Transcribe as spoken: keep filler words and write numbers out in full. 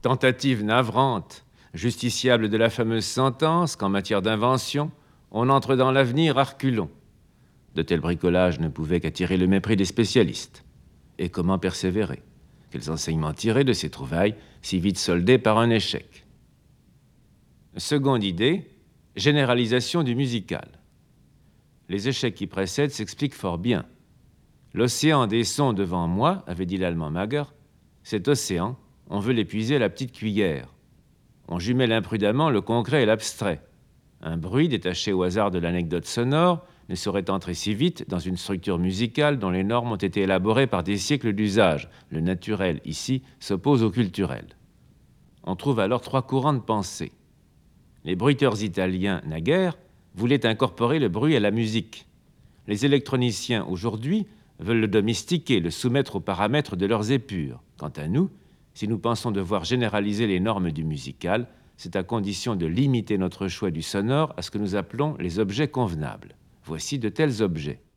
Tentative navrante, justiciable de la fameuse sentence qu'en matière d'invention, on entre dans l'avenir à reculons. De tels bricolages ne pouvaient qu'attirer le mépris des spécialistes. Et comment persévérer? Quels enseignements tirer de ces trouvailles, si vite soldées par un échec? Seconde idée, généralisation du musical. Les échecs qui précèdent s'expliquent fort bien. L'océan des sons devant moi, avait dit l'allemand Mager, cet océan, on veut l'épuiser à la petite cuillère. On jumelle imprudemment le concret et l'abstrait. Un bruit détaché au hasard de l'anecdote sonore ne saurait entrer si vite dans une structure musicale dont les normes ont été élaborées par des siècles d'usage. Le naturel, ici, s'oppose au culturel. On trouve alors trois courants de pensée. Les bruiteurs italiens, naguère, voulaient incorporer le bruit à la musique. Les électroniciens, aujourd'hui, veulent le domestiquer, le soumettre aux paramètres de leurs épures. Quant à nous, si nous pensons devoir généraliser les normes du musical, c'est à condition de limiter notre choix du sonore à ce que nous appelons les objets convenables. Voici de tels objets.